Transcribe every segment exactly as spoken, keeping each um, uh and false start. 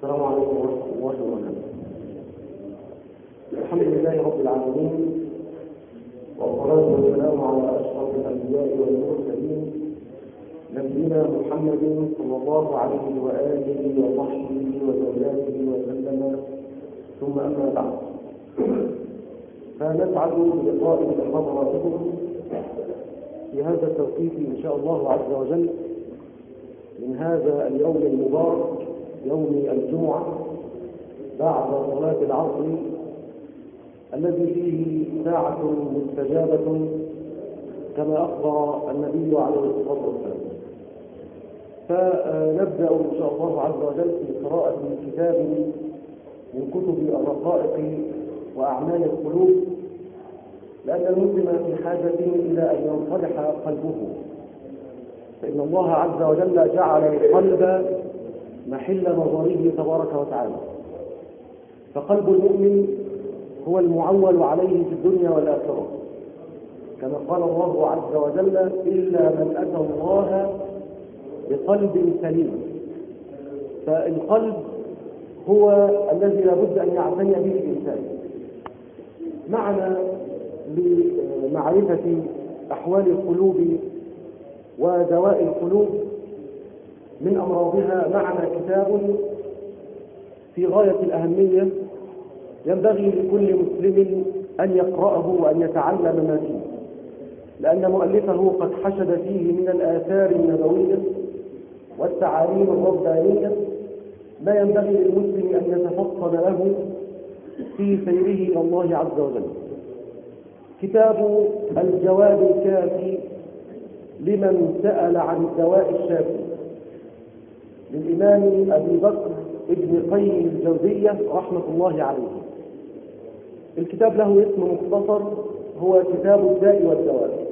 السلام عليكم ورحمة الله وبركاته. الحمد لله رب العالمين، والصلاة والسلام على أشرف الأنبياء والمرسلين نبينا محمد صلى الله عليه وآله وصحبه وزوجاته وسلم، ثم أما بعد، فنسعد بلقاء حضراتكم في هذا التوقيت إن شاء الله عز وجل من هذا اليوم المبارك، يوم الجمعة بعد صلاة العصر، الذي فيه ساعة مستجابة كما أخبر النبي عليه الصلاة والسلام. فنبدأ إن شاء الله عز وجل في قراءة كتاب من كتب الرقائق وأعمال القلوب، لأن المسلم في حاجة إلى أن ينصلح قلبه، فإن الله عز وجل جعل القلب محل نظره تبارك وتعالى، فقلب المؤمن هو المعول عليه في الدنيا والآخرة، كما قال الله عز وجل: إلا من أتى الله بقلب سليم. فالقلب هو الذي لابد أن يعتني به الإنسان. معنا لمعرفة أحوال القلوب ودواء القلوب من أمراضها معنا كتاب في غاية الأهمية، ينبغي لكل مسلم أن يقرأه وأن يتعلم ما فيه، لأن مؤلفه قد حشد فيه من الآثار النبوية والتعاليم الربانية ما ينبغي للمسلم أن يتفطن له في سيره إلى الله عز وجل. كتاب الجواب الكافي لمن سأل عن الدواء الشافي للإمام أبي بكر ابن قيم الجوزية رحمة الله عليه. الكتاب له اسم مختصر، هو كتاب الداء والدواء،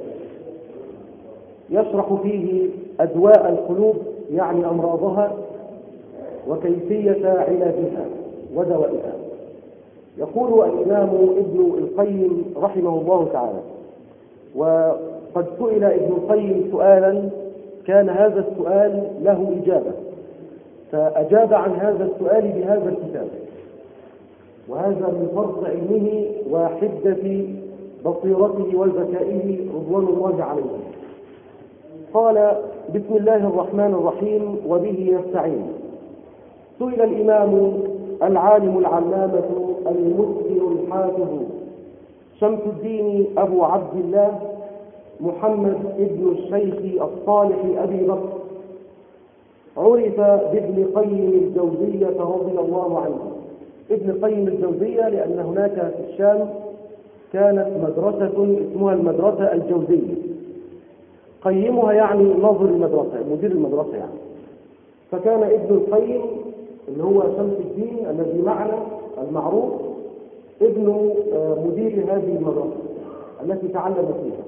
يشرح فيه أدواء القلوب، يعني أمراضها وكيفية علاجها ودوائها. يقول الإمام ابن القيم رحمه الله تعالى: وقد سئل ابن القيم سؤالا كان هذا السؤال له إجابة، فأجاب عن هذا السؤال بهذا الكتاب، وهذا من فرط علمه وحدة بصيرته وذكائه رضوان الله عليه. قال: بسم الله الرحمن الرحيم وبه نستعين. سئل الإمام العالم العلامة المسبر الحافظ شمس الدين أبو عبد الله محمد ابن الشيخ الصالح أبي بكر، عرف بابن قيم الجوزية رضي الله عنه. ابن قيم الجوزية لأن هناك في الشام كانت مدرسة اسمها المدرسة الجوزية، قيمها يعني ناظر المدرسة، مدير المدرسة يعني. فكان ابن القيم اللي هو شمس الدين الذي معنا المعروف ابن مدير هذه المدرسة التي تعلم فيها.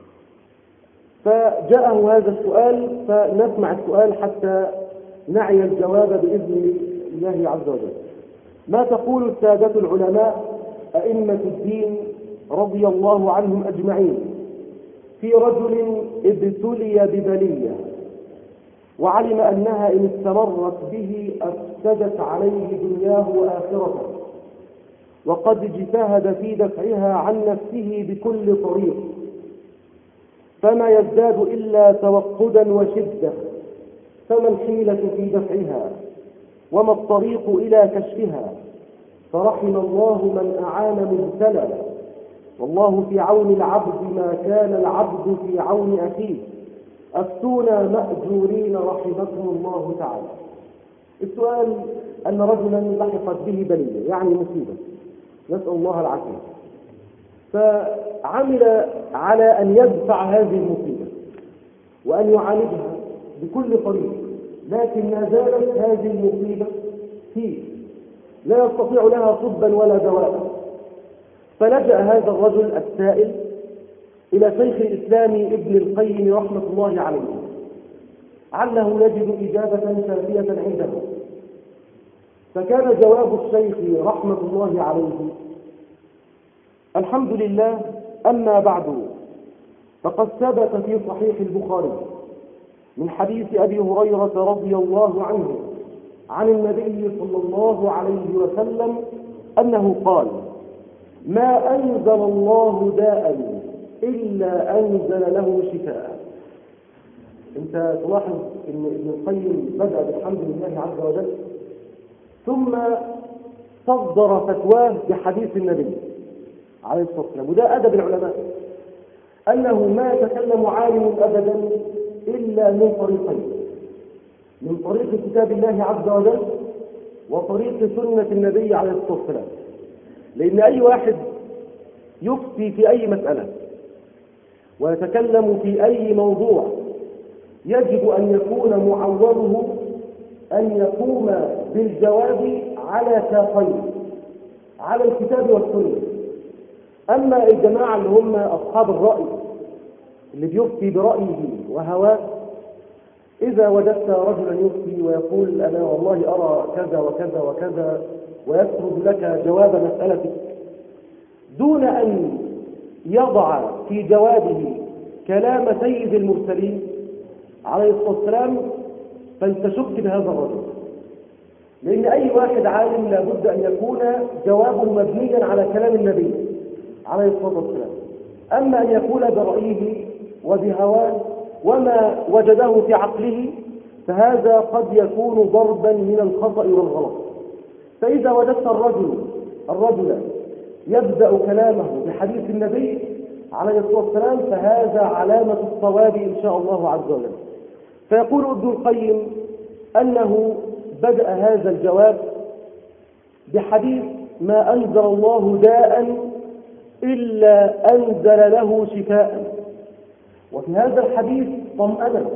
فجاءه هذا السؤال، فنسمع السؤال حتى نعي الجواب بإذن الله عز وجل. ما تقول السادة العلماء أئمة الدين رضي الله عنهم أجمعين في رجل ابتلي ببلية وعلم أنها إن استمرت به أفسدت عليه دنياه وآخرته، وقد اجتهد في دفعها عن نفسه بكل طريق، فما يزداد إلا توقدا وشدة، فما الحيلة في دفعها وما الطريق إلى كشفها؟ فرحم الله من أعان مبتلى، والله في عون العبد ما كان العبد في عون أخيه، أفتونا مأجورين رحمكم الله تعالى. السؤال أن رجلا لحقت به بلية، يعني مصيبة، نسأل الله العافية، فعمل على أن يدفع هذه المصيبة وأن يعالجها بكل طريق، لكن ما زالت هذه المصيبة فيه، لا يستطيع لها طبا ولا دواء. فلجأ هذا الرجل السائل إلى شيخ الإسلام ابن القيم رحمة الله عليه، عله يجد إجابة شافية عنده. فكان جواب الشيخ رحمة الله عليه: الحمد لله، أما بعد، فقد ثبت في صحيح البخاري من حديث أبي هريرة رضي الله عنه عن النبي صلى الله عليه وسلم أنه قال: ما أنزل الله داء إلا أنزل له شفاء. أنت تلاحظ أن ابن القيم بدأ بالحمد لله عز وجل، ثم صدر فتواه بحديث النبي عليه الصلاة والسلام. وده أدب العلماء، أنه ما يتكلم عالم أبدا إلا من طريقين: من طريق كتاب الله عز وجل وطريق سنة النبي عليه الصلاة والسلام. لأن أي واحد يفتي في أي مسألة ويتكلم في أي موضوع يجب أن يكون معوضه أن يقوم بالجواب على ساقين، على الكتاب والسنة. أما الجماعة اللي هم أصحاب الرأي اللي بيفتي برأيه وهواه، إذا وجدت رجلا يفتي ويقول أنا والله أرى كذا وكذا وكذا ويسرد لك جواب مسألتك دون أن يضع في جوابه كلام سيد المرسلين عليه الصلاة والسلام، فلتشك بهذا الرجل. لأن أي واحد عالم لابد أن يكون جوابه مبنيا على كلام النبي عليه الصلاة والسلام. أما أن يقول برأيه وبهواه وما وجده في عقله، فهذا قد يكون ضربا من الخطأ والغلط. فإذا وجدت الرجل الرجل يبدأ كلامه بحديث النبي عليه الصلاة والسلام، فهذا علامة الصواب إن شاء الله عز وجل. فيقول ابن القيم أنه بدأ هذا الجواب بحديث: ما أنزل الله داء إلا أنزل له شفاء. وفي هذا الحديث طمأنة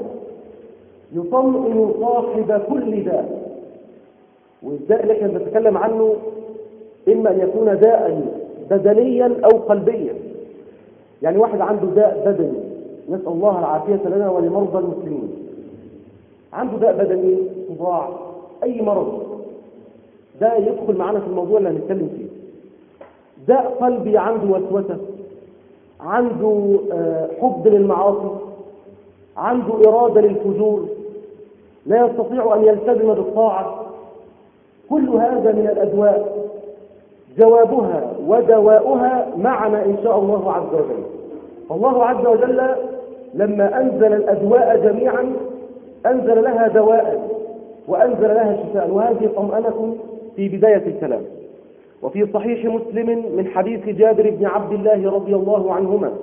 يطمئن صاحب كل داء. والداء اللي احنا بنتكلم عنه إما أن يكون داء بدنيا أو قلبيا. يعني واحد عنده داء بدني، نسأل الله العافية لنا ولمرضى المسلمين. عنده داء بدني، صداع، أي مرض، ده يدخل معنا في الموضوع اللي هنتكلم فيه. داء قلبي، عنده وسوسة، عنده حب للمعاصي، عنده إرادة للفجور، لا يستطيع أن يلتزم بالطاعة. كل هذا من الأدواء جوابها ودواؤها معنا إن شاء الله عز وجل. فالله عز وجل لما أنزل الأدواء جميعا أنزل لها دواء وأنزل لها شفاء، وهذه طمأنة في بداية الكلام. وفي صحيح مسلم من حديث جابر بن عبد الله رضي الله عنهما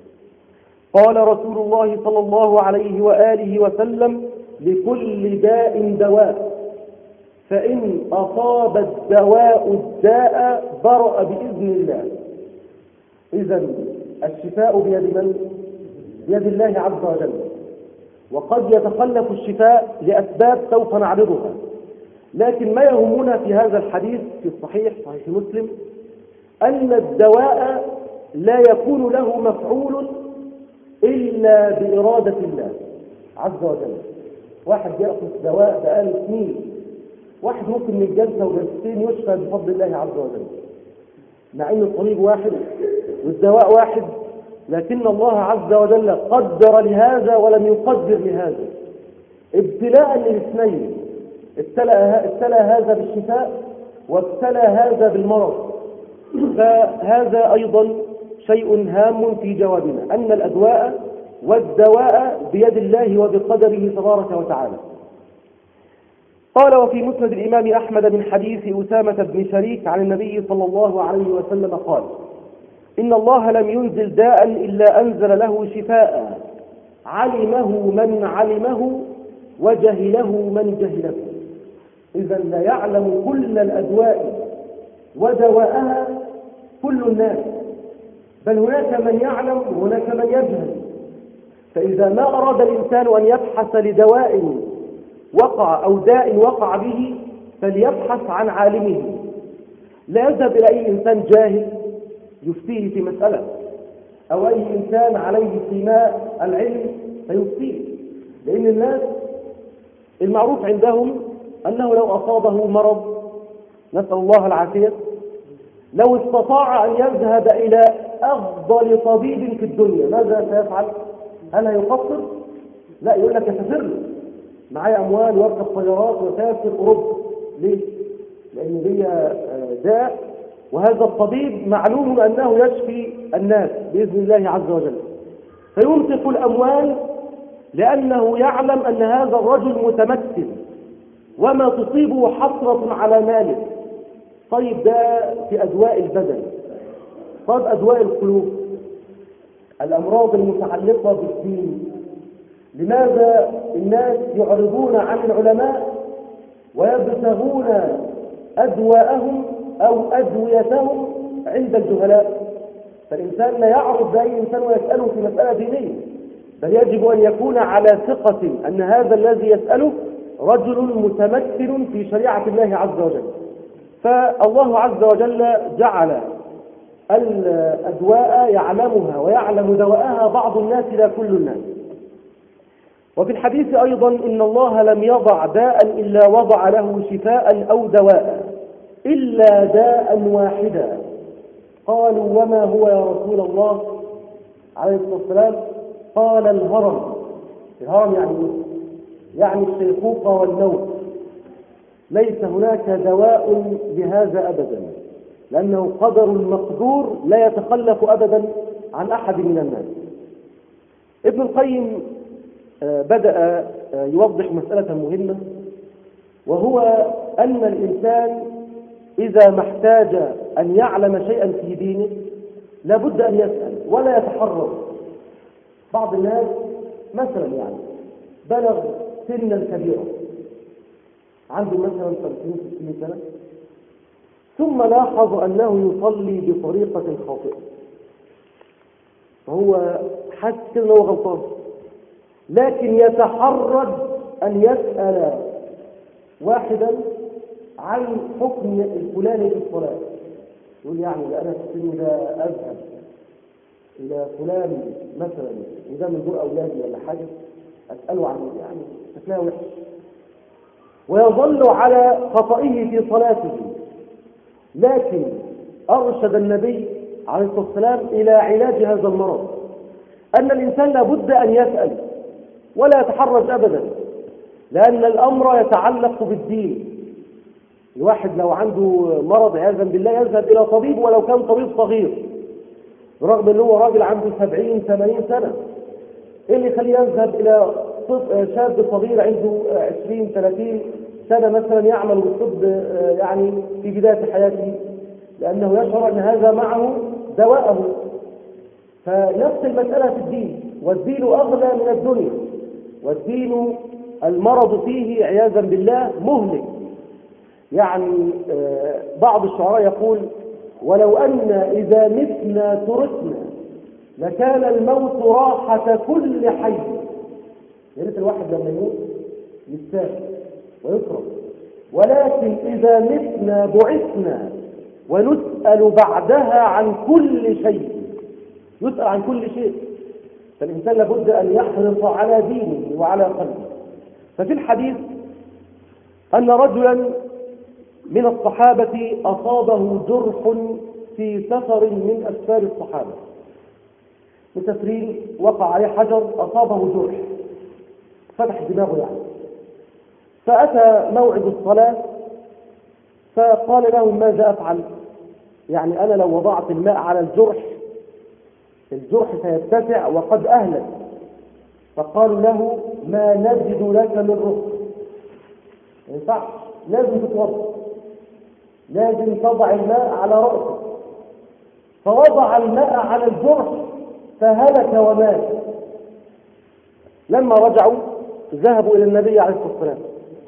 قال رسول الله صلى الله عليه وآله وسلم: لكل داء دواء، فإن أصاب الدواء الداء برأ بإذن الله. إذن الشفاء بيد من؟ بيد الله عز وجل. وقد يتخلف الشفاء لأسباب سوف نعرضها، لكن ما يهمنا في هذا الحديث في الصحيح صحيح مسلم أن الدواء لا يكون له مفعول إلا بإرادة الله عز وجل. واحد يأخذ دواء بقاله سنين، واحد ممكن من جلسة وجلستين يشفى بفضل الله عز وجل، مع أن الطبيب واحد والدواء واحد، لكن الله عز وجل قدر لهذا ولم يقدر لهذا. ابتلاء للاثنين، ابتلى هذا بالشفاء وابتلى هذا بالمرض. فهذا أيضا شيء هام في جوابنا، أن الأدواء والدواء بيد الله وبقدره تبارك وتعالى. قال: وفي مسند الإمام أحمد من حديث أسامة بن شريك عن النبي صلى الله عليه وسلم قال: إن الله لم ينزل داء إلا أنزل له شفاء، علمه من علمه وجهله من جهله. إذا لا يعلم كل الأدواء ودواءها كل الناس، بل هناك من يعلم وهناك من يجهل. فإذا ما أراد الإنسان أن يبحث لدواء وقع أو داء وقع به فليبحث عن عالمه، لا يذهب إلى أي إنسان جاهل يفتيه في مسألة، أو أي إنسان عليه سماء العلم فيفتيه. لأن الناس المعروف عندهم أنه لو أصابه مرض، نسأل الله العافية، لو استطاع أن يذهب إلى أفضل طبيب في الدنيا ماذا سيفعل؟ هل هيقصر؟ لا، يقول لك يسافر له، معايا أموال واركب طيارات وسافر أوروبا. ليه؟ لأن هي داء، وهذا الطبيب معلوم أنه يشفي الناس بإذن الله عز وجل، فينفق الأموال لأنه يعلم أن هذا الرجل متمكن وما تصيبه حسرة على ماله. طيب ده في أدواء البدن. طيب أدواء القلوب، الأمراض المتعلقة بالدين، لماذا الناس يعرضون عن العلماء ويبتغون أدواءهم أو أدويتهم عند الجهلاء؟ فالإنسان لا يعرض بأي إنسان ويسأله في مسألة دينية، بل يجب أن يكون على ثقة أن هذا الذي يسأله رجل متمكن في شريعة الله عز وجل. فالله عز وجل جعل الأدواء يعلمها ويعلم دواءها بعض الناس لا كل الناس. وفي الحديث أيضا إن الله لم يضع داء إلا وضع له شفاء أو دواء إلا داء واحدا. قالوا وما هو يا رسول الله عليه الصلاة والسلام؟ قال الهرم. الهرم يعني يعني الشيخوخة والنوم. ليس هناك دواء بهذا أبدا، لأنه قدر مقدور لا يتخلف أبدا عن أحد من الناس. ابن القيم بدأ يوضح مسألة مهمة، وهو أن الإنسان إذا ما احتاج أن يعلم شيئا في دينه لابد أن يسأل ولا يتحرر. بعض الناس مثلا يعني بلغ سنا كبيرا، عنده مثلا خمسين ستين سنة، ثم لاحظ أنه يصلي بطريقة خاطئة، فهو حاسس كده أنه غلطان، لكن يتحرج أن يسأل واحدا عن حكم الفلاني في الصلاة. يقول يعني أنا في السن ده أذهب إلى فلان مثلا وده من دور أولادي ولا حاجة أسأله عن يعني شكلها وحش، ويظل على خطئه في صلاته. لكن أرشد النبي عليه الصلاة والسلام إلى علاج هذا المرض، أن الإنسان لابد أن يسأل ولا يتحرج أبدا، لأن الأمر يتعلق بالدين. الواحد لو عنده مرض عياذا بالله يذهب إلى طبيب ولو كان طبيب صغير، برغم أنه هو راجل عنده سبعين ثمانين سنة. إيه اللي يخليه يذهب إلى شاب صغير عنده عشرين ثلاثين سنة مثلا يعمل بالطب يعني في بداية حياته؟ لأنه يشعر أن هذا معه دواءه. فنفس المسألة في الدين، والدين أغلى من الدنيا، والدين المرض فيه عياذا بالله مهلك. يعني بعض الشعراء يقول ولو أن إذا متنا تركنا لكان الموت راحة كل حي. يا ريت الواحد لما يموت يستاهل ويكرم، ولكن إذا متنا بعثنا ونسأل بعدها عن كل شيء. يسأل عن كل شيء، فالإنسان لابد أن يحرص على دينه وعلى قلبه. ففي الحديث أن رجلا من الصحابة أصابه جرح في سفر من أسفار الصحابة، مسافرين وقع عليه حجر أصابه جرح فتح دماغه يعني، فأتى موعد الصلاة فقال لهم ماذا أفعل؟ يعني أنا لو وضعت الماء على الجرح الجرح سيتسع وقد أهلك. فقالوا له ما نجد لك من رخص، ما ينفعش، لازم تتوضا، لازم تضع الماء على رأسك. فوضع الماء على الجرح فهلك ومات. لما رجعوا ذهبوا إلى النبي عليه الصلاة والسلام،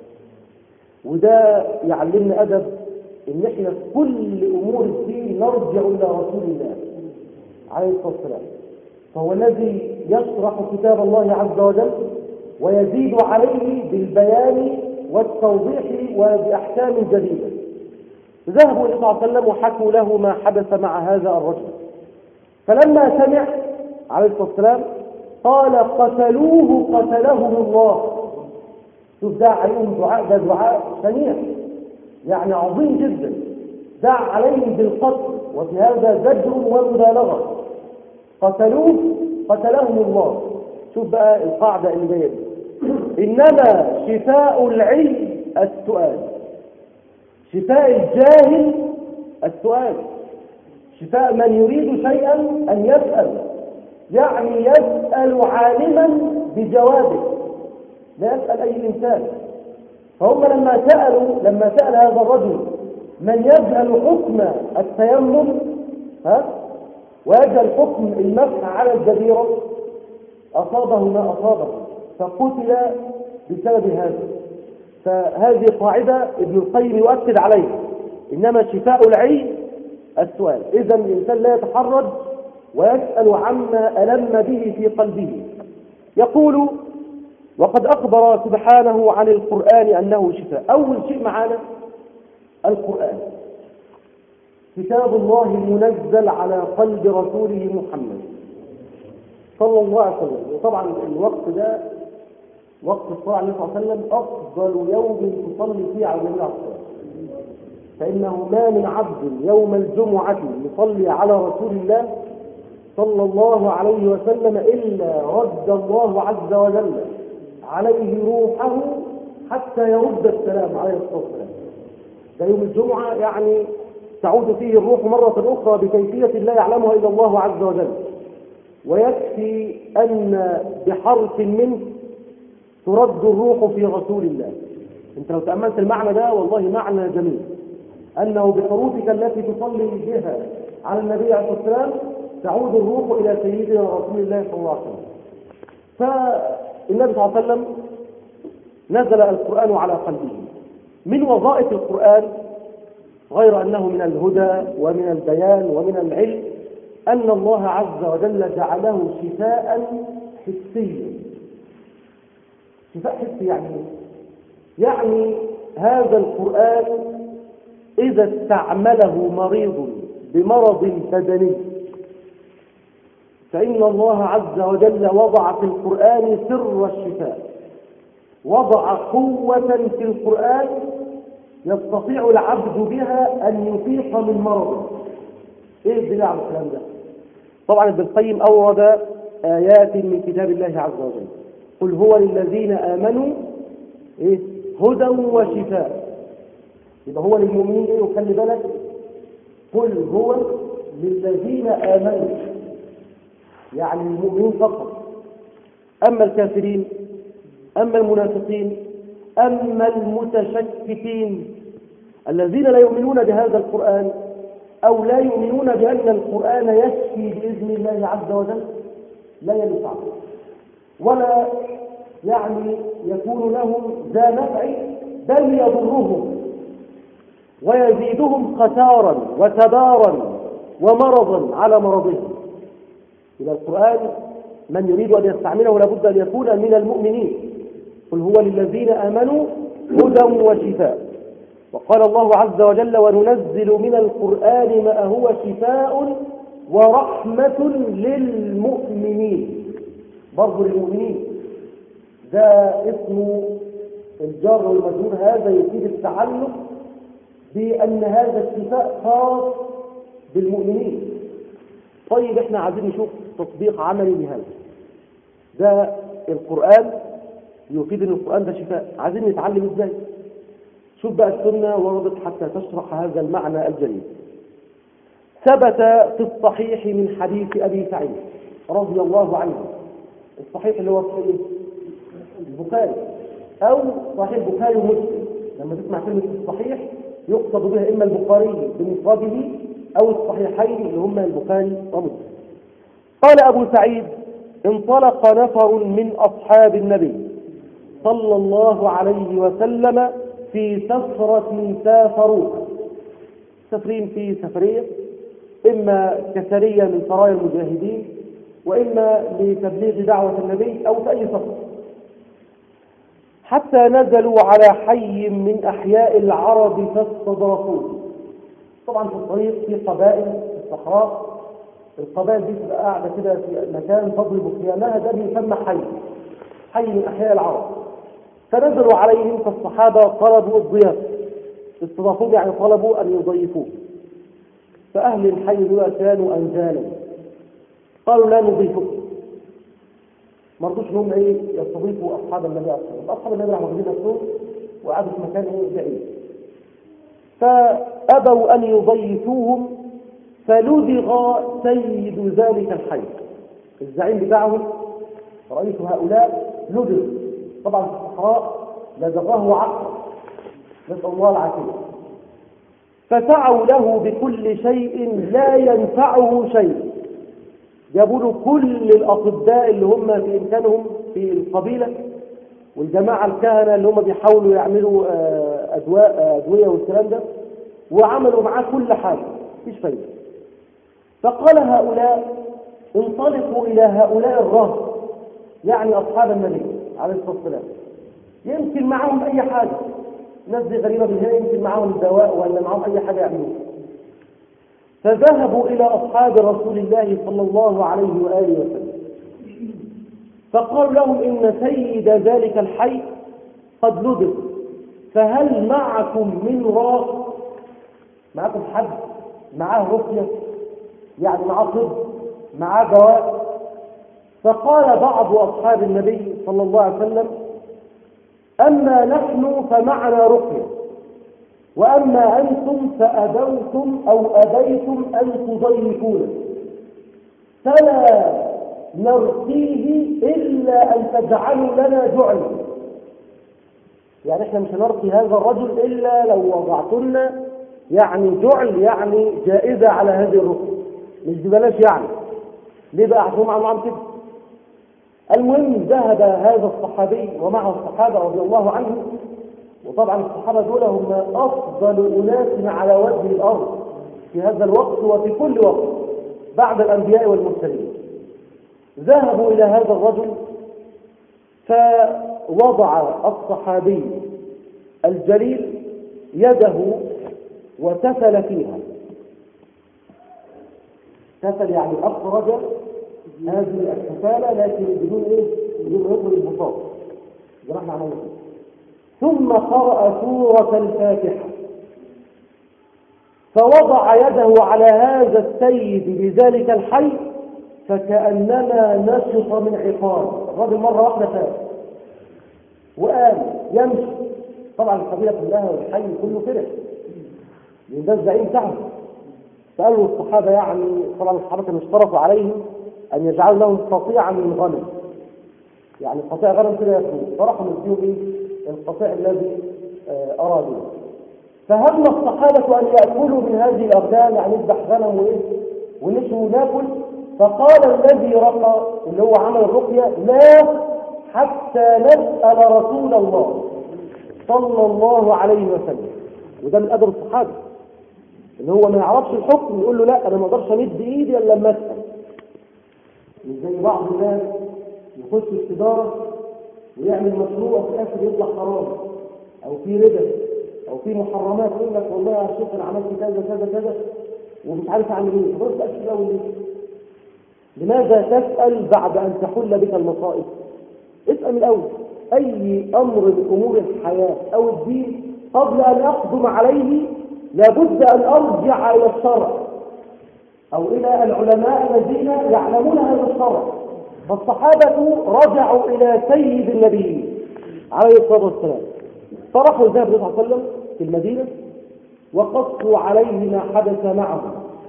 وده يعلمنا أدب إن إحنا في كل أمور الدين نرجع إلى رسول الله عليه الصلاة والسلام، فهو الذي يشرح كتاب الله عز وجل ويزيد عليه بالبيان والتوضيح وبأحكام جديدة. ذهبوا إلى صلى الله عليه وسلم وحكوا له ما حدث مع هذا الرجل، فلما سمع عليه الصلاة والسلام قال قتلوه قتلهم الله. شوف دعا عليهم دعاء، ده دعاء شنيع يعني عظيم جدا، دعا عليهم بالقتل، وفي هذا زجر ومبالغة. قتلوه قتلهم الله. شوف بقى القاعدة اللي جايه دي، إنما شفاء العلم السؤال، شفاء الجاهل السؤال، شفاء من يريد شيئا أن يسأل، يعني يسأل عالما بجوابه، لا يسأل أي إنسان. فهم لما سألوا لما سأل هذا الرجل من يجهل حكم التيمم ها ويجهل حكم المسح على الجبيرة أصابه ما أصابه، فقتل بسبب هذا. فهذه قاعدة ابن القيم يؤكد عليها، إنما شفاء العلم السؤال. إذا الإنسان لا يتحرج ويسأل عما ألم به في قلبه. يقول: وقد أخبر سبحانه عن القرآن أنه شفاء. أول شيء معنا القرآن، كتاب الله المنزل على قلب رسوله محمد صلى الله عليه وسلم. وطبعا الوقت ده وقت الصلاة عليه الصلاة والسلام أفضل يوم تصلي فيه على النبي عليه الصلاة والسلام، فإنه ما من عبد يوم الجمعة يصلي على رسول الله صلى الله عليه وسلم إلا رد الله عز وجل عليه روحه حتى يرد السلام عليه الصلاة والسلام. ده يوم الجمعة يعني تعود فيه الروح مرة أخرى بكيفية لا يعلمها إلا الله عز وجل، ويكفي أن بحرف منه ترد الروح في رسول الله. انت لو تأملت المعنى ده والله معنى جميل، أنه بحروفك التي تصلي بها على النبي عليه الصلاة والسلام تعود الروح إلى سيدنا رسول الله صلى الله عليه وسلم. فالنبي صلى الله عليه وسلم نزل القرآن على قلبه. من وظائف القرآن غير أنه من الهدى ومن البيان ومن العلم أن الله عز وجل جعله شفاء حسيا. شفاء حسي يعني يعني هذا القرآن إذا استعمله مريض بمرض بدني فإن الله عز وجل وضع في القرآن سر الشفاء، وضع قوة في القرآن يستطيع العبد بها أن يفيق من مرضه. إيه الدليل على الكلام ده؟ طبعا ابن القيم أورد آيات من كتاب الله عز وجل: قل هو للذين آمنوا إيه؟ هدى وشفاء. يبقى هو للمؤمنين إيه؟ وخلي بالك، قل هو للذين آمنوا يعني المؤمنين فقط. أما الكافرين، أما المنافقين، أما المتشككين الذين لا يؤمنون بهذا القرآن أو لا يؤمنون بأن القرآن يشفي بإذن الله عز وجل لا ينفع ولا يعني يكون لهم ذا نفع، بل يضرهم ويزيدهم خسارا وتبارا ومرضا على مرضهم. إلى القرآن من يريد أن يستعمله لابد أن يكون من المؤمنين. قل هو للذين آمنوا هدى وشفاء. وقال الله عز وجل: وننزل من القرآن ما هو شفاء ورحمة للمؤمنين. برضو للمؤمنين ده اسمه الجار والمجرور، هذا يفيد التعلق بأن هذا الشفاء خاص بالمؤمنين. طيب احنا عايزين نشوف تطبيق عملي لهذا. ده القرآن يفيد ان القرآن ده شفاء، عايزين نتعلم ازاي؟ شوف بقى السنة وردت حتى تشرح هذا المعنى الجليل. ثبت في الصحيح من حديث أبي سعيد رضي الله عنه، الصحيح اللي هو في البخاري أو صحيح البخاري ومسلم. لما تسمع كلمة الصحيح يقصد بها إما البخاري بمفرده أو الصحيحين اللي هما البخاري ومسلم. قال أبو سعيد: انطلق نفر من أصحاب النبي صلى الله عليه وسلم في سفرة سافروها، سفرين في سفرية، إما كسرية من سرايا المجاهدين وإما لتبليغ دعوة النبي أو في أي سفر، حتى نزلوا على حي من أحياء العرب فاستضافوه. طبعا في الطريق في قبائل في الصحراء، القبائل دي تبقى قاعدة كده في مكان تضرب خيامها، ده بيسمى حي حي من أحياء العرب. فنزلوا عليهم فالصحابة طلبوا الضيافة، استضافوه يعني طلبوا أن يضيفوه. فأهل الحي دول كانوا أنجالا، قالوا لا نضيفكم. ما رضوش ان هم ايه يستضيفوا اصحاب النبي عليه الصلاه والسلام. اصحاب النبي راحوا واخدين نفسهم وقعدوا في مكان ايه بعيد، فابوا ان يضيفوهم، فلدغ سيد ذلك الحي، الزعيم بتاعهم رئيس هؤلاء لدغ، طبعا في الصحراء لدغه عقرب، نسال الله العافيه. فسعوا له بكل شيء لا ينفعه شيء، جابوا له كل الأطباء اللي هم في إمكانهم في القبيلة، والجماعة الكهنة اللي هم بيحاولوا يعملوا أدواء أدوية والكلام ده، وعملوا معاه كل حاجة، مفيش فايدة. فقال هؤلاء انطلقوا إلى هؤلاء الرهط، يعني أصحاب النبي عليه الصلاة والسلام، يمكن معهم أي حاجة، ناس دي غريبة من هنا، يمكن معهم دواء ولا معهم أي حاجة يعملوها. فذهبوا إلى أصحاب رسول الله صلى الله عليه وآله وسلم، فقالوا لهم إن سيد ذلك الحي قد لدغ، فهل معكم من راق؟ معكم حد معاه رقية، يعني معاه طب، معاه دواء؟ فقال بعض أصحاب النبي صلى الله عليه وسلم أما نحن فمعنا رقية، وأما أنتم فأبوتم أو أبيتم أن تضيفونا، فلا نرقيه إلا أن تجعلوا لنا جعلا. يعني إحنا مش هنرقي هذا الرجل إلا لو وضعتنا يعني جعل، يعني جائزة على هذه الرقية، مش ببلاش يعني. ليه بقى؟ عشان معهم عم كده. المهم ذهب هذا الصحابي ومعه الصحابة رضي الله عنهم، وطبعا الصحابة دول هم أفضل أناس على وجه الأرض في هذا الوقت وفي كل وقت بعد الأنبياء والمرسلين. ذهبوا إلى هذا الرجل، فوضع الصحابي الجليل يده وتفل فيها. تفل يعني أخرج هذه التفالة، لكن بدون إيه؟ بدون يطول البساط، جرحنا عمله. ثم قرأ سورة الفاتحة، فوضع يده على هذا السيد بذلك الحي، فكأنما نشط من عقاب. الرجل مرة واحدة فات وقال يمشي، طبعا القبيلة كلها والحي كله كده، لأن ده الزعيم بتاعهم. فقالوا الصحابة، يعني طبعا الصحابة كانوا اشترطوا عليهم أن يجعلوا له قطيعا من غنم، يعني قطيع غنم كده يأكلوه، فرحوا مديهم إيه؟ القطيع الذي أرادوا. فهم الصحابة أن يأكلوا من هذه الأغنام، يعني يذبح غنم وإيه ونشوا ناكل. فقال الذي رقى اللي هو عمل الرقية لا حتى نسأل رسول الله صلى الله عليه وسلم. وده من أدب الصحابة، اللي هو ما يعرفش الحكم يقول له لا أنا ما أقدرش أمد إيدي إلا لما أسأل. مش زي بعض الناس يخش التجارة ويعمل مشروع في الآخر يطلع حرام أو في ربا أو في محرمات، يقول لك والله يا شيخ أنا عملت كذا كذا كذا ومش عارف أعمل إيه. فبص بقى الشيء الأول ليه؟ لماذا تسأل بعد أن تحل بك المصائب؟ اسأل الأول. أي أمر من أمور الحياة أو الدين قبل أن أقدم عليه لابد أن أرجع إلى الشرع أو إلى العلماء الذين يعلمون هذا الشرع. فالصحابة رجعوا إلى سيد النبي عليه الصلاة والسلام، طرحوا النبي صلى الله عليه وسلم في المدينة وقصوا عليه ما حدث معه.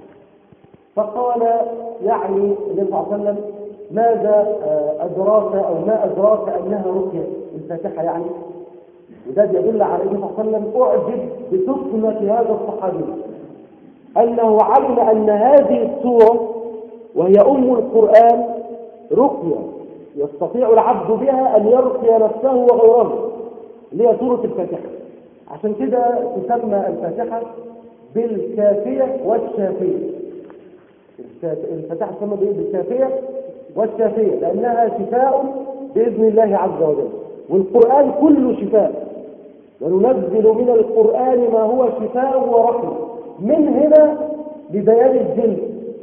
فقال يعني النبي صلى الله عليه وسلم ماذا أدراك أو ما أدراك أنها رقية الفاتحة يعني. وده يدل على النبي صلى الله عليه وسلم أعجب بتقنة هذا الصحابي، أنه علم أن هذه السورة وهي أم القرآن رقية يستطيع العبد بها أن يرقي نفسه وغيره، اللي هي سورة الفاتحة. عشان كده تسمى الفاتحة بالكافية والشافية. الفاتحة تسمى بالكافية والشافية لأنها شفاء بإذن الله عز وجل، والقرآن كله شفاء، وننزل من القرآن ما هو شفاء ورحمة. من هنا لبيان الجنس،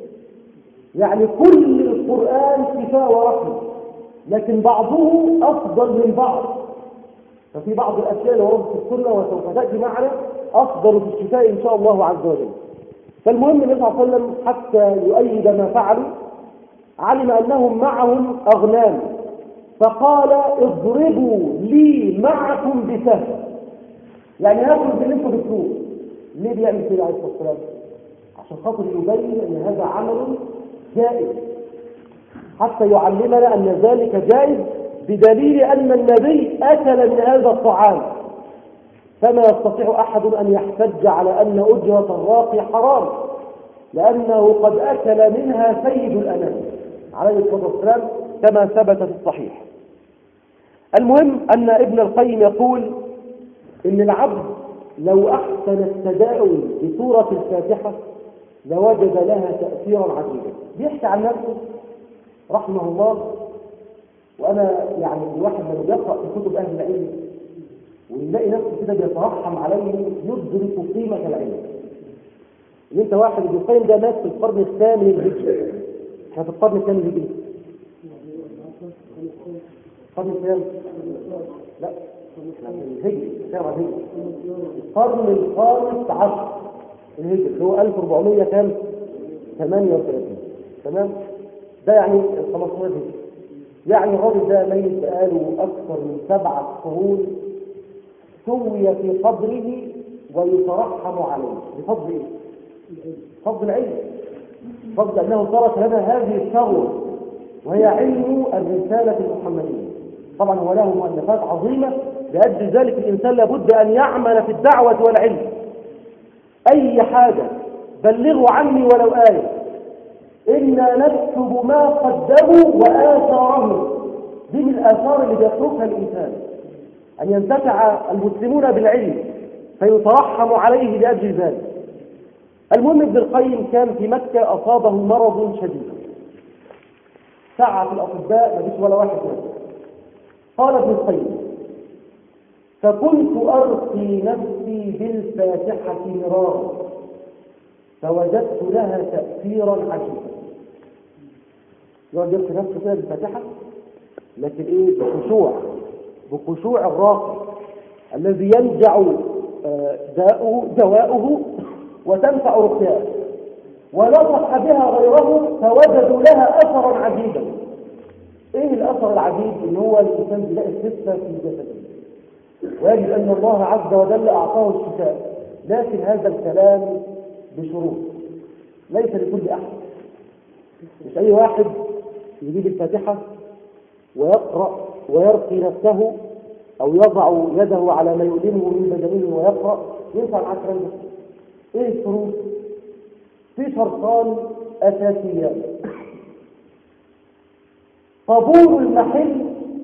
يعني كل القرآن شفاء ورحمة، لكن بعضه أفضل من بعض. ففي بعض الأشياء اللي وردت في السنة وسوف تأتي معنا أفضل في الشفاء إن شاء الله عز وجل. فالمهم النبي صلى الله عليه وسلم حتى يؤيد ما فعلوا علم أنهم معهم أغنام، فقال اضربوا لي معكم بسهم، يعني هاخد اللي انتوا بتقولوه. ليه بيعمل كده عليه الصلاه والسلام؟ عشان خاطر يبين ان هذا عمل جائز، حتى يعلمنا ان ذلك جائز بدليل ان النبي اكل من هذا الطعام، فما يستطيع احد ان يحتج على ان اجره الراقي حرام، لانه قد اكل منها سيد الانام عليه الصلاه والسلام كما ثبت في الصحيح. المهم ان ابن القيم يقول ان العبد لو احسن التداؤل بسوره الفاتحه لوجد لها تاثيرا عجيبا. بيحكي عن نفسه رحمه الله، وانا يعني الواحد لما بيقرا في كتب اهل العلم ويلاقي نفسه كده بيترحم عليه يدرك قيمه العلم. ان انت واحد ابن القيم ده مات في القرن الثامن الهجري، احنا في القرن الثامن الهجري. القرن الثامن لا الهجري الهجري القرن الخامس عشر الهجري اللي هو ألف وأربعمائة كام؟ ثمانية وثلاثين. تمام؟ ده يعني خمسمائة هجري. يعني الراجل ده ميت بقاله اكثر من سبعة قرون، سوي في قبره ويترحم عليه بفضل ايه؟ فضل العلم، فضل انه ترك لنا هذه الثروه وهي علم الرساله المحمديه. طبعا هو له مؤلفات عظيمه، لاجل ذلك الانسان لابد ان يعمل في الدعوه والعلم. اي حاجه بلغوا عني ولو ايه، انا نكتب ما قدموا واثارهم. دي من الاثار اللي بيتركها الانسان، ان ينتفع المسلمون بالعلم فيترحم عليه لاجل ذلك. المهم ابن القيم كان في مكه اصابه مرض شديد، سعى في الاطباء ما فيش ولا واحد منهم. قال ابن القيم فكنت ارقي نفسي بالفاتحه مرارا فوجدت لها تاثيرا عجيبا. يقعد يرقي نفسه كده بالفاتحه، لكن ايه؟ بخشوع، بخشوع الراقي الذي ينجع داؤه دواؤه وتنفع رقياه، ونصح بها غيره فوجدوا لها اثرا عجيبا. ايه الاثر العجيب؟ ان هو الانسان بيلاقي خفه في جسده، ويجد ان الله عز وجل اعطاه الشفاء، لكن هذا الكلام بشروط ليس لكل احد. مش اي واحد يجيب الفاتحه ويقرا ويرقي نفسه او يضع يده على ما يؤلمه من بدنه ويقرا ينفع معاه الكلام ده. ايه الشروط؟ في شرطان اساسيان: قبول المحل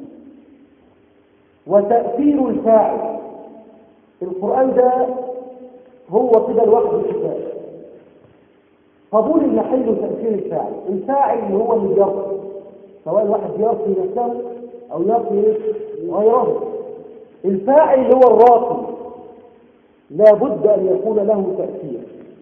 وتأثير الفاعل. القرآن ده هو كده لوحده الشفاء. قبول المحل وتأثير الفاعل. الفاعل هو اللي يرقي، سواء الواحد يرقي نفسه أو يرقي غيره. الفاعل اللي هو الراقي لا بد أن يكون له تأثير،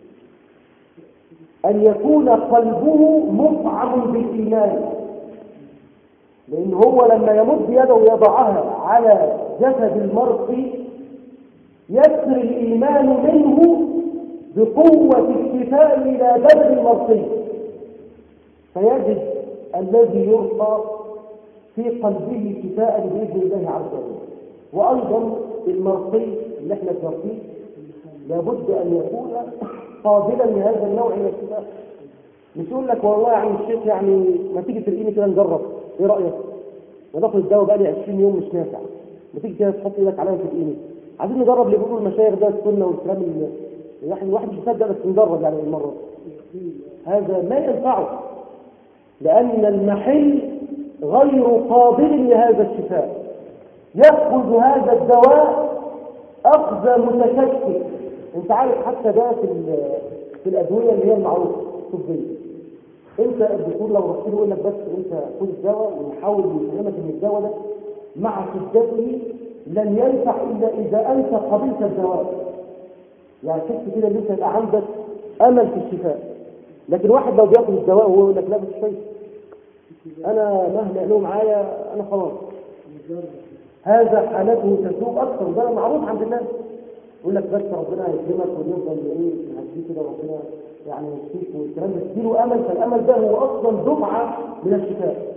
أن يكون قلبه مفعم بالإيمان، لأن هو لما يمد يده ويضعها على جسد المرقي يسري الإيمان منه بقوة الشفاء إلى بدن المرقي، فيجد الذي يرقى في قلبه شفاء بإذن الله عز وجل. وأيضا المرقي اللي احنا بنرقيه لابد أن يكون قابلا لهذا النوع من الشفاء. مش يقول لك والله يا عم الشيخ يعني ما تيجي تلقيني كده نجرب، ايه رايك؟ انا باخد الدواء بقالي عشرين يوم مش نافع، ما تيجي كده تحط ايدك عليا وتلقيني، عايزين نجرب اللي بيقولوا المشايخ ده السنه والكلام اللي يعني الواحد مش مصدق بس نجرب يعني المره. هذا ما ينفعه، لان المحل غير قابل لهذا الشفاء. ياخذ هذا الدواء اخذ متشكك. انت عارف حتى ده في في الادويه اللي هي المعروفه الطبيه، انت الدكتور لو رحت له يقول لك بس انت خد الدواء ويحاول يفهمك ان الدواء ده مع شدته لن ينفع الا اذا انت قبلت الدواء. يعني تحس كده ان انت يبقى عندك امل في الشفاء. لكن واحد لو بياخد الدواء وهو يقول لك لا مش كويس، انا مهما قالوا معايا انا خلاص، هذا حالته تسوء اكثر. ده معروف عند الناس، يقول لك بس ربنا هيكرمك ونفضل ايه نهديه كده ربنا يعني يشفيك والكلام ده، تديله امل، فالامل ده هو اصلا دفعه من الشفاء.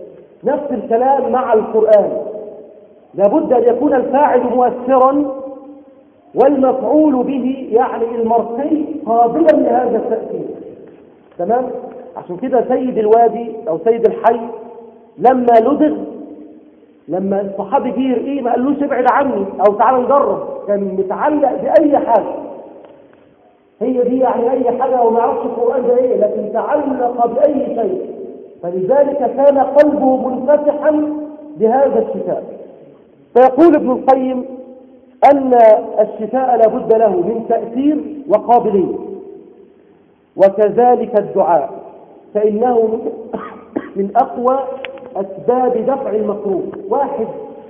نفس الكلام مع القرآن، لابد أن يكون الفاعل مؤثرا والمفعول به يعني المرسي قابلا لهذا التأثير. تمام؟ عشان كده سيد الوادي أو سيد الحي لما لدغ، لما الصحابي جه يرقيه ما قالوش ابعد عني أو تعال نجرب، كان متعلق بأي حاجة، هي دي يعني أي حاجة وما يعرفش القرآن ده إيه، لكن تعلق بأي شيء، فلذلك كان قلبه منفتحا لهذا الشفاء. فيقول ابن القيم أن الشفاء لابد له من تأثير وقابلية، وكذلك الدعاء فإنه من أقوى أسباب دفع المكروه. واحد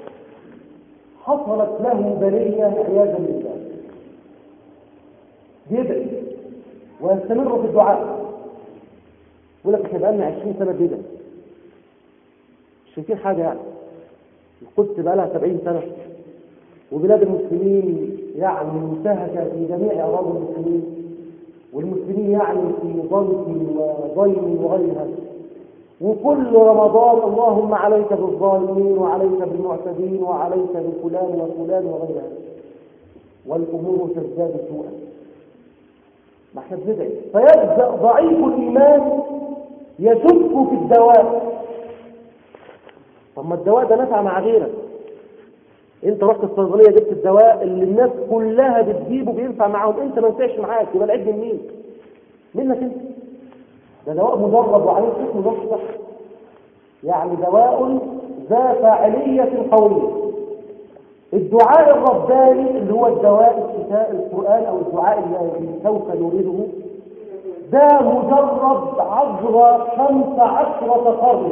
حصلت له بلية عياذا بالله يدعي ويستمر في الدعاء، يقول لك احنا بقالنا عشرين سنة بيدعي، مش شايفين حاجة يعني. القدس بقى لها سبعين سنة، وبلاد المسلمين يعني منتهكة في جميع أراضي المسلمين، والمسلمين يعني في ضنك وضيم وغيرها، وكل رمضان اللهم عليك بالظالمين وعليك بالمعتدين وعليك بفلان وفلان وغيرها، والأمور تزداد سوءا. ما احنا بندعي، فيبدأ ضعيف الإيمان يشك في الدواء. طب ما الدواء ده نفع مع غيرك، انت رحت الصيدليه جبت الدواء اللي الناس كلها بتجيبه بينفع معاهم، انت ما ينفعش معاك، يبقى العيب من مين؟ منك انت. ده دواء مجرب وعليه اسم مصح، يعني دواء ذا فاعليه قويه. الدعاء الرباني اللي هو الدواء الشفاء القرآن او الدعاء الذي سوف نريده ده مجرب عبر خمس عشرة قرن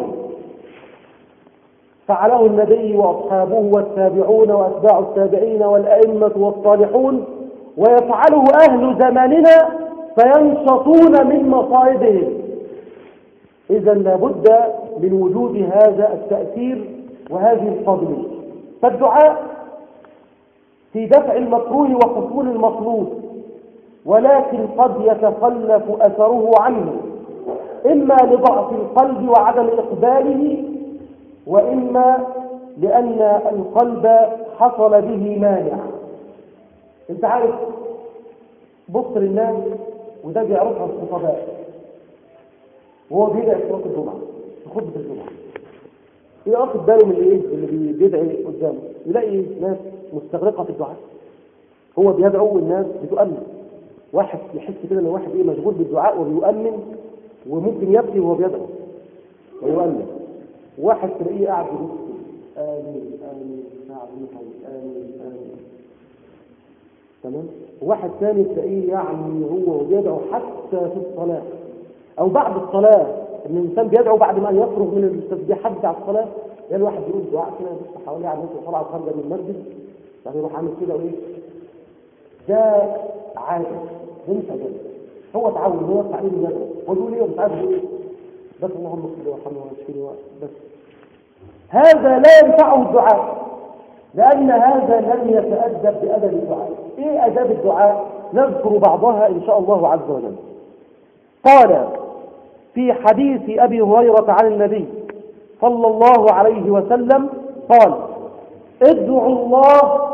فعله النبي وأصحابه والتابعون وأتباع التابعين والأئمة والصالحون، ويفعله أهل زماننا فينشطون من مصائبهم. إذا لابد من وجود هذا التأثير وهذه القابلية. فالدعاء في دفع المكروه وحصول المطلوب، ولكن قد يتخلف أثره عنه، إما لضعف القلب وعدم إقباله، وإما لأن القلب حصل به مانع. انت عارف بص للناس، وده بيعرفها الخطباء وهو بيدعي في صلاة الجمعة في خطبة الجمعة، ايه واخد باله من ايه اللي بيدعي قدامه؟ يلاقي ناس مستغرقة في الدعاء، هو بيدعو والناس بتؤمن. واحد يحس كده ان واحد ايه مشغول بالدعاء وبيؤمن، وممكن يبكي وهو بيدعو ويؤمن. واحد تلاقيه قاعد يقول آمين آمين آمين آمين، تمام. وواحد ثاني تلاقيه يعني هو بيدعو حتى في الصلاة أو بعد الصلاة، إن الإنسان بيدعو بعد ما يفرغ من التسبيحات بتاع الصلاة، يعني الواحد يقول دعاء كده يبص حواليه على الناس وطلع خارجة من المسجد، بعدين يروح عامل كده وإيه، ده عادي، ده مش عادي، هو تعود، هو تعليم يدعو، ويقول إيه ومش عارف إيه، بس اللهم صل وسلم واشكره بس. هذا لا ينفعه الدعاء، لأن هذا لم يتأدب بأدب الدعاء. إيه أداب الدعاء؟ نذكر بعضها إن شاء الله عز وجل. قال في حديث أبي هريرة عن النبي صلى الله عليه وسلم قال: ادعوا الله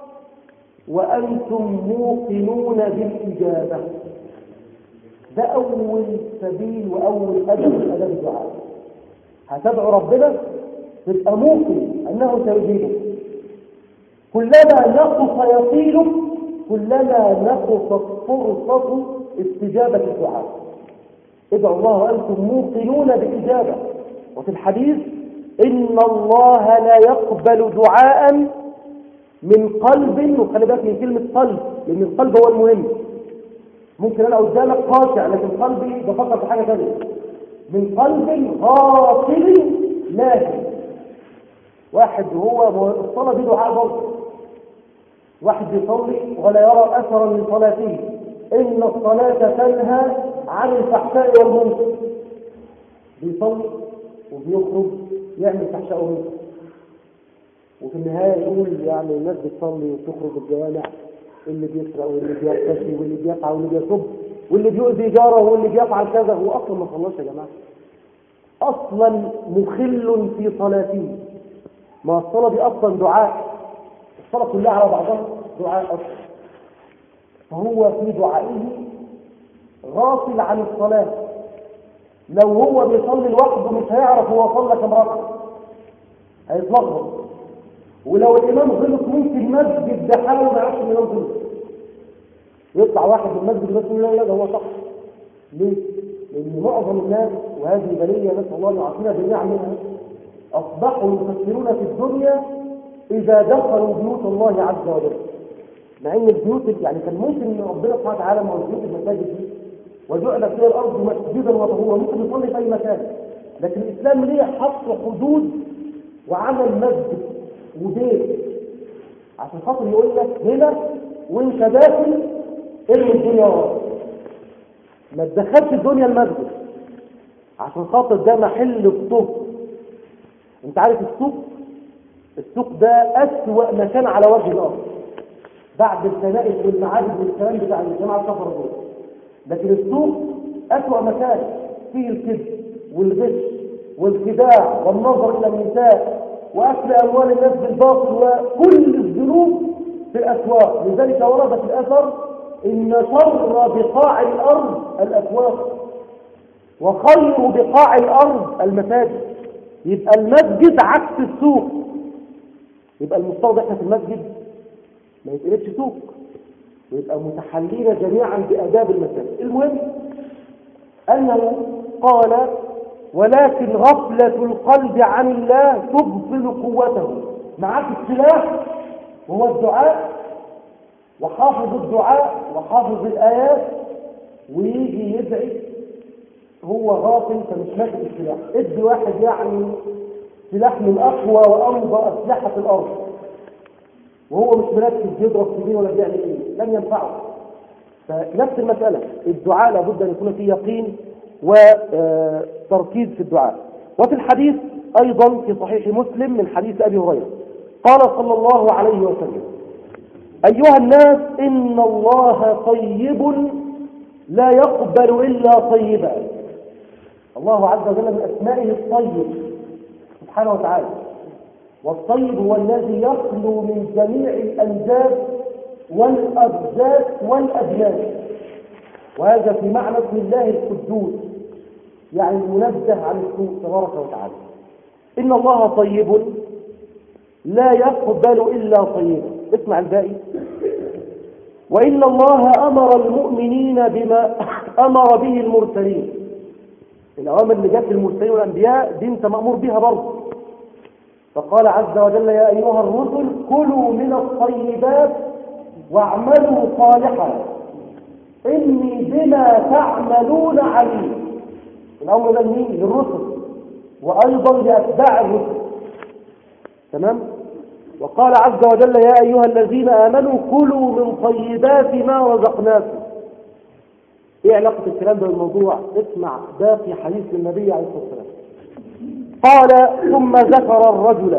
وأنتم موقنون بالإجابة. ده أول سبيل وأول أدب من أداب الدعاء. هتدعو ربنا تبقى موقن أنه سيجيبك. كلما نقص يقينك كلما نقصت فرصة استجابة الدعاء. ادعوا الله وأنتم موقنون بالإجابة. وفي الحديث: إن الله لا يقبل دعاء من قلب، وخلي بالك من كلمة قلب لأن القلب هو المهم. ممكن أنا قدامك خاشع لكن قلبي بفكر في حاجة ثانية. من قلب غافل لاهي. واحد هو الصلاة دي دعاء برضه. واحد بيصلي ولا يرى أثرا من صلاته. إن الصلاة تنهى عن الفحشاء والمنكر. بيصلي وبيخرج يعمل فحشاء ومنكر، وفي النهاية يقول يعني الناس بتصلي وتخرج الجوامع، اللي بيسرق واللي بيرتشي واللي بيقع واللي بيصب واللي بيؤذي جاره واللي بيفعل كذا، هو أصلا ما صلاش يا جماعة. أصلا مخل في صلاته. ما الصلاة دي أصلا دعاء، الصلاة كلها على بعضها دعاء أصلا، فهو في دعائه غافل عن الصلاة. لو هو بيصلي لوحده مش هيعرف هو صلى كم ركعة، هيتلخبط. ولو الإمام غلط ممكن مسجد ده حاله ما يعرفش الإمام غلط، يطلع واحد من المسجد بس يقول لا لا ده هو صح. ليه؟ لأن معظم الناس، وهذه بلية نسأل الله أن يعطينا جميعا منها، أصبحوا يفكرون في الدنيا إذا دخلوا بيوت الله عز وجل. مع ان البيوت يعني كان ممكن ان ربنا سبحانه وتعالى موجود المساجد دي وجعل فيها الارض مسجدا وطهورا، ممكن يصلي في اي مكان، لكن الاسلام ليه حط حدود وعمل مسجد وبيت عشان خاطر يقول لك هنا وانت داخل ارمي الدنيا وراك، ما تدخلش الدنيا المسجد، عشان خاطر ده محل الطهر. انت عارف السوق، السوق ده اسوأ مكان على وجه الارض بعد الكنائس والمعابد والكلام بتاع الجماعه الكفر دول، لكن السوق اسوأ مكان فيه الكذب والغش والخداع والنظر الى النساء واكل اموال الناس بالباطل وكل الذنوب في الاسواق. لذلك ورد في الاثر ان شر بقاع الارض الاسواق وخير بقاع الارض المساجد. يبقى المسجد عكس السوق، يبقى المفترض احنا في المسجد ما يتقلبش سوق، ويبقى متحلين جميعا بآداب المساجد. المهم أنه قال ولكن غفلة القلب عن الله تبطل قوته. معك السلاح وهو الدعاء وحافظ الدعاء وحافظ الآيات، ويجي يدعي هو غافل فمش ماسك السلاح. ادي واحد يعني سلاح من أقوى وأمضى أسلحة الأرض وهو مش مركز يضرب سنين ولا بيعمل ايه، لن ينفعه. فنفس المسألة الدعاء لابد أن يكون فيه يقين وتركيز في الدعاء. وفي الحديث أيضا في صحيح مسلم من حديث أبي هريرة قال صلى الله عليه وسلم أيها الناس إن الله طيب لا يقبل إلا طيبا. الله عز وجل من أسمائه الطيب سبحانه وتعالى، والطيب هو الذي يخلو من جميع الأنجاز والأبجاد والأبيات، وهذا في معنى اسم الله القدوس يعني المنزه عن السوء تبارك وتعالى. إن الله طيب لا يقبل إلا طيبا. اسمع الباقي. وإن الله أمر المؤمنين بما أمر به المرسلين. الأوامر اللي جت للمرسلين والأنبياء دي أنت مأمور بها برضه. فقال عز وجل يا أيها الرسل كلوا من الطيبات واعملوا صالحا إني بما تعملون عليم. الأمر ده لمين؟ للرسل وأيضا لأتباع الرسل. تمام؟ وقال عز وجل يا أيها الذين آمنوا كلوا من طيبات ما رزقناكم. إيه علاقة الكلام ده بالموضوع؟ اسمع باقي حديث النبي عليه الصلاة والسلام. قال ثم ذكر الرجل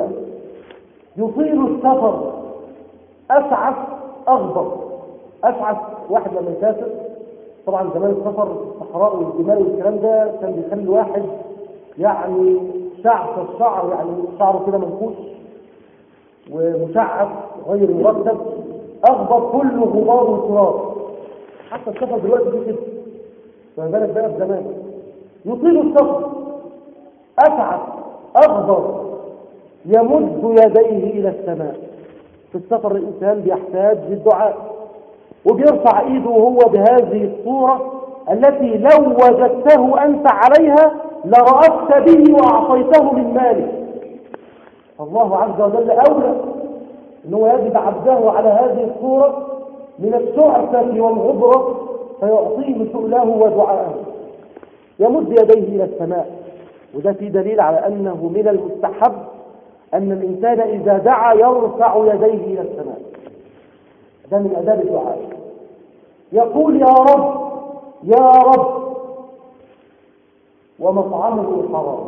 يطيل السفر أسعف أغبر. أسعف واحد لما يسافر، طبعا زمان السفر في الصحراء والجبال والكلام ده كان بيخلي واحد يعني شعف الشعر، يعني شعره كده منفوش ومشعب غير مرتب، أغبر كله غبار وتراب. حتى السفر دلوقتي دي كده، فما بالك بقى في زمان. يطيل السفر أسعف أغبر يمد يديه إلى السماء. في السفر الإنسان بيحتاج للدعاء وبيرفع إيده وهو بهذه الصورة التي لو وجدته أنت عليها لرأت به وأعطيته من مالك. الله عز وجل أولى أنه يجد عبده على هذه الصورة من الشعثة والغبرة فيعطيه سؤله ودعاءه. يمد يديه إلى السماء، وده في دليل على أنه من المستحب أن الإنسان إذا دعا يرفع يديه إلى السماء. ده من أداب الدعاء. يقول يا رب يا رب ومطعمه حرام،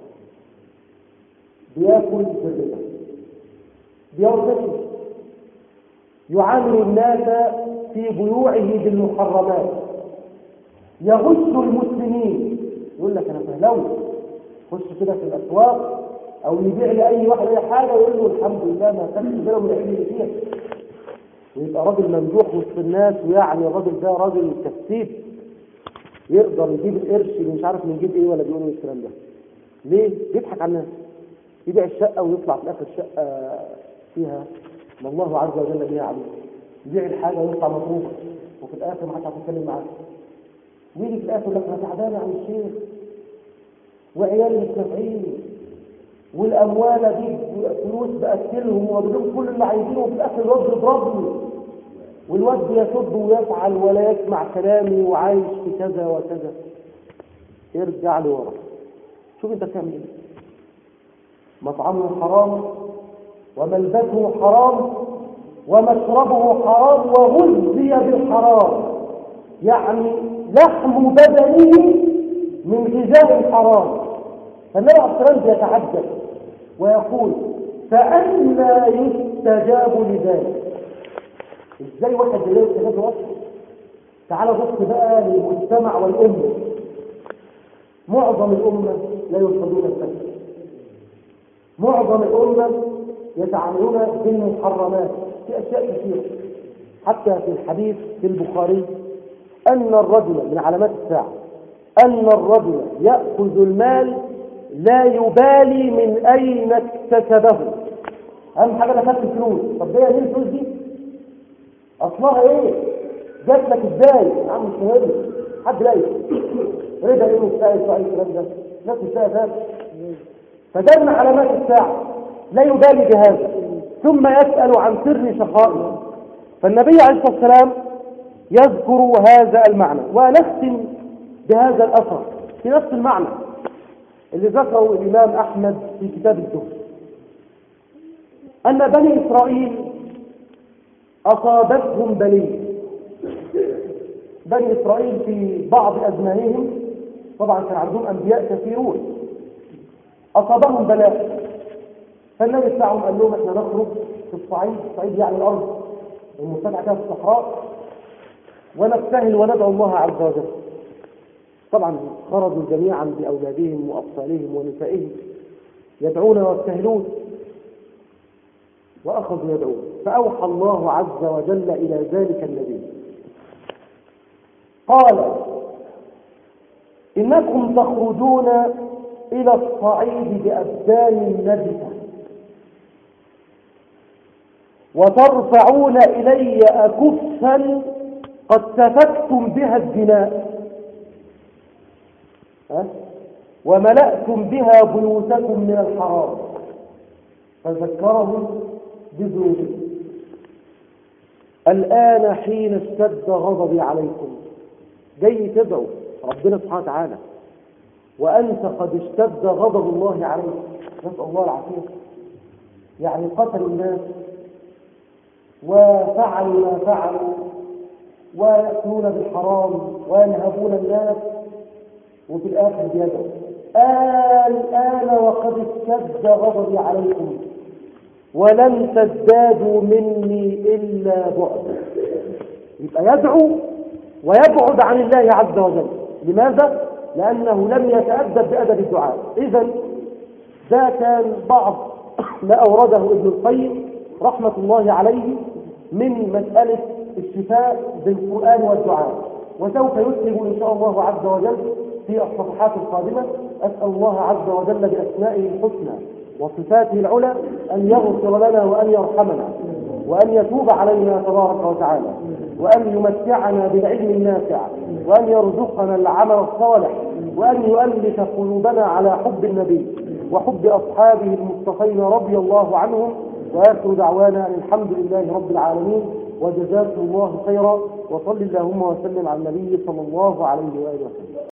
بياكل بالربا، بيرتشي، يعامل الناس في بيوعه بالمحرمات، يغش المسلمين. يقول لك أنا فهلوي يخش كده في الاسواق او يبيع لاي واحد اي حاجه ويقول له الحمد لله ما خدتش بالي من العلم اللي فيها، ويبقى راجل ممدوح وسط الناس، ويعني الراجل ده راجل كسيب يقدر يجيب القرش اللي مش عارف من جيب ايه ولا بيقولوا الكلام ده. ليه؟ بيضحك على الناس، يبيع الشقه ويطلع في الاخر الشقه فيها ما الله عز وجل بها عليه، يبيع الحاجه ويطلع مضروب وفي الاخر ما حدش هيتكلم معاه، ويجي في الاخر يقول لك انا تعبان يا عم الشيخ وعيالي مش نافعين والاموال دي فلوس باكلهم وبدون كل اللي عايزينه، وفي الاخر الواد يضربني والواد يسب ويفعل ولا يسمع كلامي وعايش في كذا وكذا. ارجع لورا، شوف انت بتعمل ايه. مطعمه حرام وملبسه حرام ومشربه حرام وغذي بالحرام، يعني لحم بدنه من غذاء حرام. فالنبي عليه الصلاة والسلام يتعجب ويقول فأنى يستجاب لذلك. ازاي واحد زي ده يستجاب له؟ تعال بص بقى للمجتمع والأمة، معظم الأمة لا يرفضون الفساد، معظم الأمة يتعاملون بالمحرمات في أشياء كثيرة. حتى في الحديث في البخاري أن الرجل من علامات الساعة أن الرجل يأخذ المال لا يبالي من أين اكتسبه. أهم حاجة أنا خدت الفلوس، طب ده مين الفلوس دي؟ أصلها إيه؟ جات لك إزاي؟ يا عم مش مهم، حد لاقي رضا إيه مستعد وأي كلام ده، ناس مستعد هذا. فده من علامات الساعة، لا يبالي بهذا، ثم يسأل عن سر شقائه. فالنبي عليه الصلاة والسلام يذكر هذا المعنى. ونختم بهذا الأثر في نفس المعنى اللي ذكره الإمام أحمد في كتاب الزهد، أن بني إسرائيل أصابتهم بلية. بني إسرائيل في بعض أزمانهم طبعا كان عندهم أنبياء كثيرون، أصابهم بلاء. فالنبي بتاعهم قال لهم احنا نخرج في الصعيد، الصعيد يعني الأرض المرتفعة كده في الصحراء، ونبتهل وندعو الله عز وجل. طبعا خرجوا جميعا بأولادهم وأطفالهم ونسائهم يدعون ويبتهلون، وأخذوا يدعون. فأوحى الله عز وجل إلى ذلك النبي قال إنكم تخرجون إلى الصعيد بأبدان نجسة وترفعون إلي أكفا قد سفكتم بها الدماء وملأتم بها بيوتكم من الحرام. فذكرهم بذنوبهم. الآن حين اشتد غضبي عليكم، جاي تدعو ربنا سبحانه وتعالى وأنت قد اشتد غضب الله عليك، نسأل الله العافية. يعني قتلوا الناس وفعلوا ما فعلوا ويأكلون بالحرام وينهبون الناس، وفي الآخر بيدعو الآن وقد اشتد غضبي عليكم ولن تزدادوا مني إلا بعدا. يبقى يدعو ويبعد عن الله عز وجل. لماذا؟ لأنه لم يتأدب بأدب الدعاء. إذن ده كان بعض ما أورده ابن القيم رحمة الله عليه من مسألة الشفاء بالقرآن والدعاء، وسوف يسلم إن شاء الله عز وجل في الصفحات القادمة. أسأل الله عز وجل بأسمائه الحسنى وصفاته العلى أن يغفر لنا وأن يرحمنا وأن يتوب علينا تبارك وتعالى، وأن يمتعنا بالعلم النافع، وأن يرزقنا العمل الصالح، وأن يؤلف قلوبنا على حب النبي وحب أصحابه المصطفين رضي الله عنهم. وآخر دعوانا أن الحمد لله رب العالمين، وجزاكم الله خيرا، وصل اللهم وسلم على النبي صلى الله عليه وآله وسلم.